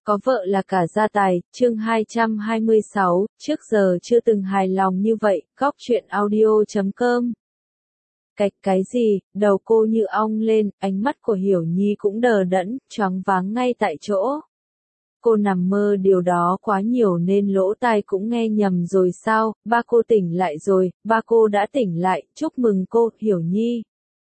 Có vợ là cả gia tài, chương 226, trước giờ chưa từng hài lòng như vậy, góc truyện audio.com. Cái gì, đầu cô như ong lên, ánh mắt của Hiểu Nhi cũng đờ đẫn, choáng váng ngay tại chỗ. Cô nằm mơ điều đó quá nhiều nên lỗ tai cũng nghe nhầm rồi sao, ba cô tỉnh lại rồi, ba cô đã tỉnh lại, chúc mừng cô, Hiểu Nhi.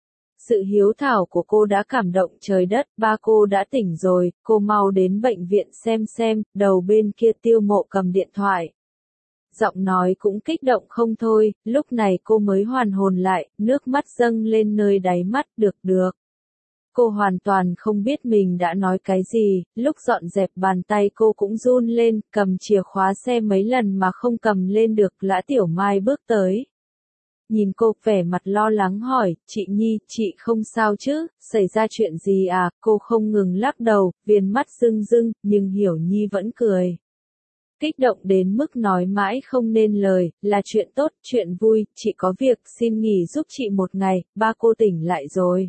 Sự hiếu thảo của cô đã cảm động trời đất, ba cô đã tỉnh rồi, cô mau đến bệnh viện xem, đầu bên kia Tiêu Mộ cầm điện thoại. Giọng nói cũng kích động không thôi, lúc này cô mới hoàn hồn lại, nước mắt dâng lên nơi đáy mắt, được. Cô hoàn toàn không biết mình đã nói cái gì, lúc dọn dẹp bàn tay cô cũng run lên, cầm chìa khóa xe mấy lần mà không cầm lên được, Lã Tiểu Mai bước tới. Nhìn cô vẻ mặt lo lắng hỏi, chị Nhi, chị không sao chứ, xảy ra chuyện gì à, cô không ngừng lắc đầu, viền mắt rưng, nhưng Hiểu Nhi vẫn cười. Kích động đến mức nói mãi không nên lời, là chuyện tốt, chuyện vui, chị có việc, xin nghỉ giúp chị một ngày, ba cô tỉnh lại rồi.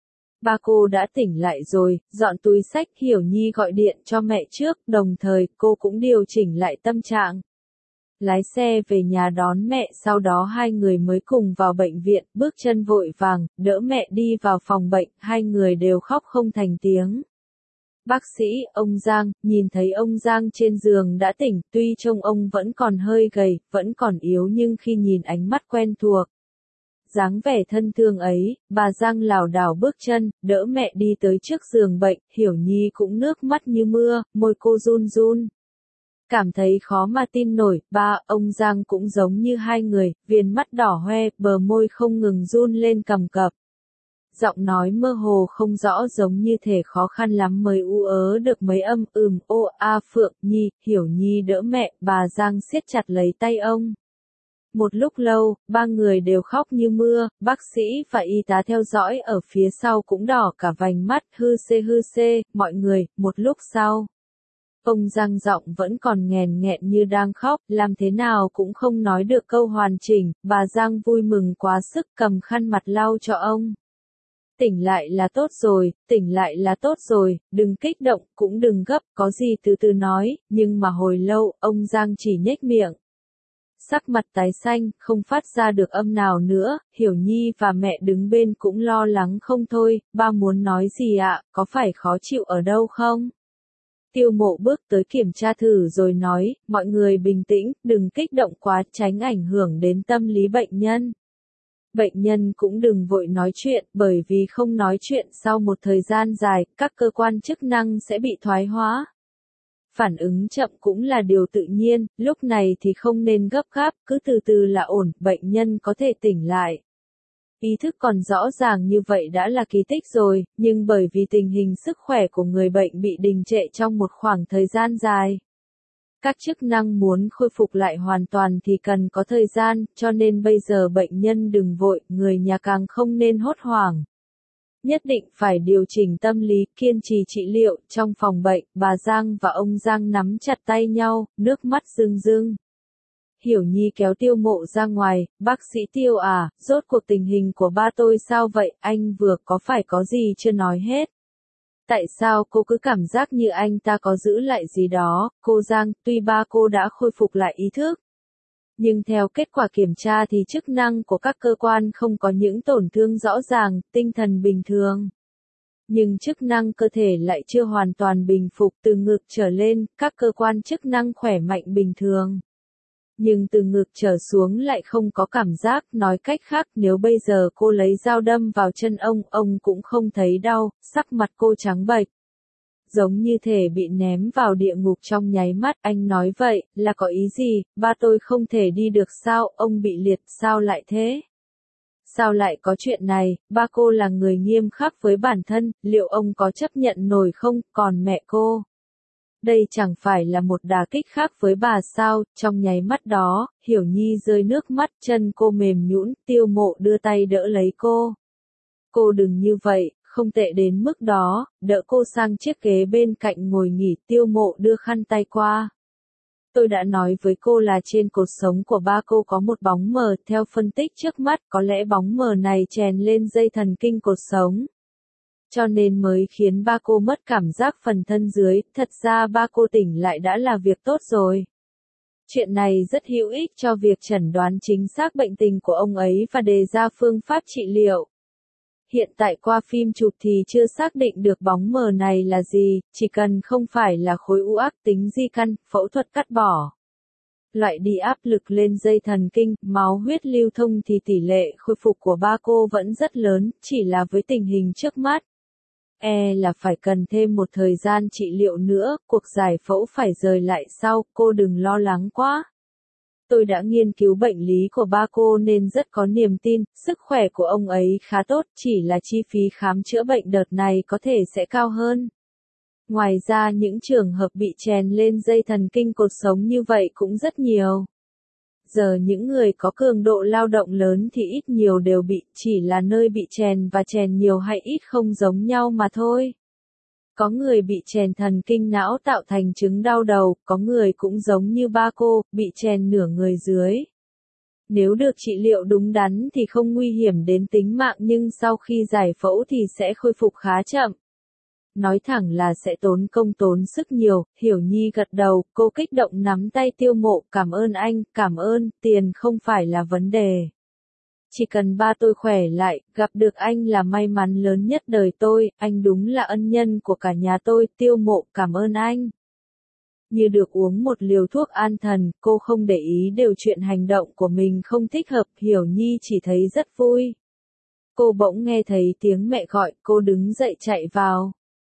Ba cô đã tỉnh lại rồi, dọn túi xách, Hiểu Nhi gọi điện cho mẹ trước, đồng thời cô cũng điều chỉnh lại tâm trạng. Lái xe về nhà đón mẹ, sau đó hai người mới cùng vào bệnh viện, bước chân vội vàng, đỡ mẹ đi vào phòng bệnh, hai người đều khóc không thành tiếng. Bác sĩ, ông Giang, nhìn thấy ông Giang trên giường đã tỉnh, tuy trông ông vẫn còn hơi gầy, vẫn còn yếu nhưng khi nhìn ánh mắt quen thuộc. Dáng vẻ thân thương ấy, bà Giang lảo đảo bước chân, đỡ mẹ đi tới trước giường bệnh, Hiểu Nhi cũng nước mắt như mưa, môi cô run. Cảm thấy khó mà tin nổi, ông Giang cũng giống như hai người, viền mắt đỏ hoe, bờ môi không ngừng run lên cầm cập. Giọng nói mơ hồ không rõ giống như thể khó khăn lắm mới được mấy âm, Phượng Nhi, Hiểu Nhi đỡ mẹ, bà Giang siết chặt lấy tay ông. Một lúc lâu, ba người đều khóc như mưa, bác sĩ và y tá theo dõi ở phía sau cũng đỏ cả vành mắt, hư xê, mọi người, một lúc sau. Ông Giang giọng vẫn còn nghẹn như đang khóc, làm thế nào cũng không nói được câu hoàn chỉnh, bà Giang vui mừng quá sức cầm khăn mặt lau cho ông. Tỉnh lại là tốt rồi, đừng kích động, cũng đừng gấp, có gì từ từ nói, nhưng mà hồi lâu, ông Giang chỉ nhếch miệng. Sắc mặt tái xanh, không phát ra được âm nào nữa, Hiểu Nhi và mẹ đứng bên cũng lo lắng không thôi, ba muốn nói gì ạ, có phải khó chịu ở đâu không? Tiêu Mộ bước tới kiểm tra thử rồi nói, mọi người bình tĩnh, đừng kích động quá, tránh ảnh hưởng đến tâm lý bệnh nhân. Bệnh nhân cũng đừng vội nói chuyện, bởi vì không nói chuyện sau một thời gian dài, các cơ quan chức năng sẽ bị thoái hóa. Phản ứng chậm cũng là điều tự nhiên, lúc này thì không nên gấp gáp, cứ từ từ là ổn, bệnh nhân có thể tỉnh lại. Ý thức còn rõ ràng như vậy đã là kỳ tích rồi, nhưng bởi vì tình hình sức khỏe của người bệnh bị đình trệ trong một khoảng thời gian dài. Các chức năng muốn khôi phục lại hoàn toàn thì cần có thời gian, cho nên bây giờ bệnh nhân đừng vội, người nhà càng không nên hốt hoảng. Nhất định phải điều chỉnh tâm lý, kiên trì trị liệu, trong phòng bệnh, bà Giang và ông Giang nắm chặt tay nhau, nước mắt rưng. Hiểu Nhi kéo Tiêu Mộ ra ngoài, bác sĩ Tiêu à, rốt cuộc tình hình của ba tôi sao vậy, anh vừa có phải có gì chưa nói hết. Tại sao cô cứ cảm giác như anh ta có giữ lại gì đó, cô Giang, tuy ba cô đã khôi phục lại ý thức. Nhưng theo kết quả kiểm tra thì chức năng của các cơ quan không có những tổn thương rõ ràng, tinh thần bình thường. Nhưng chức năng cơ thể lại chưa hoàn toàn bình phục, từ ngực trở lên, các cơ quan chức năng khỏe mạnh bình thường. Nhưng từ ngực trở xuống lại không có cảm giác, nói cách khác nếu bây giờ cô lấy dao đâm vào chân ông cũng không thấy đau, sắc mặt cô trắng bệch. Giống như thể bị ném vào địa ngục trong nháy mắt, anh nói vậy, là có ý gì, ba tôi không thể đi được sao, ông bị liệt, sao lại thế? Sao lại có chuyện này, ba cô là người nghiêm khắc với bản thân, liệu ông có chấp nhận nổi không, còn mẹ cô? Đây chẳng phải là một đả kích khác với bà sao, trong nháy mắt đó, Hiểu Nhi rơi nước mắt, chân cô mềm nhũn, Tiêu Mộ đưa tay đỡ lấy cô. Cô đừng như vậy, không tệ đến mức đó, đỡ cô sang chiếc ghế bên cạnh ngồi nghỉ, Tiêu Mộ đưa khăn tay qua. Tôi đã nói với cô là trên cột sống của ba cô có một bóng mờ, theo phân tích trước mắt, có lẽ bóng mờ này chèn lên dây thần kinh cột sống. Cho nên mới khiến ba cô mất cảm giác phần thân dưới, thật ra ba cô tỉnh lại đã là việc tốt rồi. Chuyện này rất hữu ích cho việc chẩn đoán chính xác bệnh tình của ông ấy và đề ra phương pháp trị liệu. Hiện tại qua phim chụp thì chưa xác định được bóng mờ này là gì, chỉ cần không phải là khối u ác tính di căn, phẫu thuật cắt bỏ. Loại đi áp lực lên dây thần kinh, máu huyết lưu thông thì tỷ lệ khôi phục của ba cô vẫn rất lớn, chỉ là với tình hình trước mắt. Là phải cần thêm một thời gian trị liệu nữa, cuộc giải phẫu phải rời lại sau, cô đừng lo lắng quá. Tôi đã nghiên cứu bệnh lý của ba cô nên rất có niềm tin, sức khỏe của ông ấy khá tốt, chỉ là chi phí khám chữa bệnh đợt này có thể sẽ cao hơn. Ngoài ra những trường hợp bị chèn lên dây thần kinh cột sống như vậy cũng rất nhiều. Giờ những người có cường độ lao động lớn thì ít nhiều đều bị, chỉ là nơi bị chèn và chèn nhiều hay ít không giống nhau mà thôi. Có người bị chèn thần kinh não tạo thành chứng đau đầu, có người cũng giống như ba cô, bị chèn nửa người dưới. Nếu được trị liệu đúng đắn thì không nguy hiểm đến tính mạng nhưng sau khi giải phẫu thì sẽ khôi phục khá chậm. Nói thẳng là sẽ tốn công tốn sức nhiều, Hiểu Nhi gật đầu, cô kích động nắm tay Tiêu Mộ, cảm ơn anh, cảm ơn, tiền không phải là vấn đề. Chỉ cần ba tôi khỏe lại, gặp được anh là may mắn lớn nhất đời tôi, anh đúng là ân nhân của cả nhà tôi, Tiêu Mộ, cảm ơn anh. Như được uống một liều thuốc an thần, cô không để ý đều chuyện hành động của mình không thích hợp, Hiểu Nhi chỉ thấy rất vui. Cô bỗng nghe thấy tiếng mẹ gọi, cô đứng dậy chạy vào.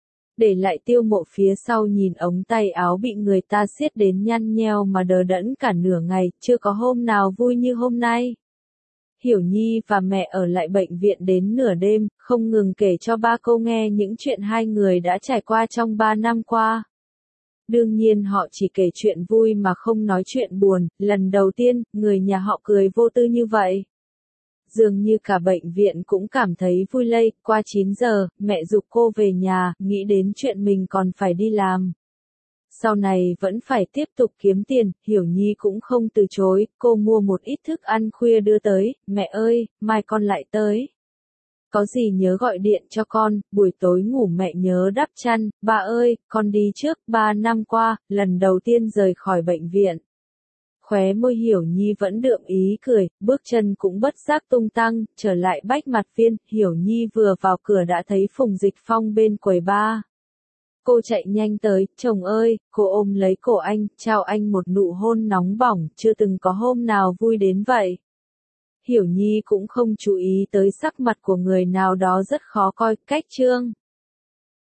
Để lại Tiêu Mộ phía sau nhìn ống tay áo bị người ta siết đến nhăn nheo mà đờ đẫn cả nửa ngày, chưa có hôm nào vui như hôm nay. Hiểu Nhi và mẹ ở lại bệnh viện đến nửa đêm, không ngừng kể cho ba cô nghe những chuyện hai người đã trải qua trong 3 năm qua. Đương nhiên họ chỉ kể chuyện vui mà không nói chuyện buồn, lần đầu tiên, người nhà họ cười vô tư như vậy. Dường như cả bệnh viện cũng cảm thấy vui lây, qua 9 giờ, mẹ giục cô về nhà, nghĩ đến chuyện mình còn phải đi làm. Sau này vẫn phải tiếp tục kiếm tiền, Hiểu Nhi cũng không từ chối, cô mua một ít thức ăn khuya đưa tới, mẹ ơi, mai con lại tới. Có gì nhớ gọi điện cho con, buổi tối ngủ mẹ nhớ đắp chăn, ba ơi, con đi trước, 3 năm qua, lần đầu tiên rời khỏi bệnh viện. Khóe môi Hiểu Nhi vẫn đượm ý cười, bước chân cũng bất giác tung tăng, trở lại Bách Mặt Viên, Hiểu Nhi vừa vào cửa đã thấy Phùng Dịch Phong bên quầy bar. Cô chạy nhanh tới, chồng ơi, cô ôm lấy cổ anh, trao anh một nụ hôn nóng bỏng, chưa từng có hôm nào vui đến vậy. Hiểu Nhi cũng không chú ý tới sắc mặt của người nào đó rất khó coi, cách trương.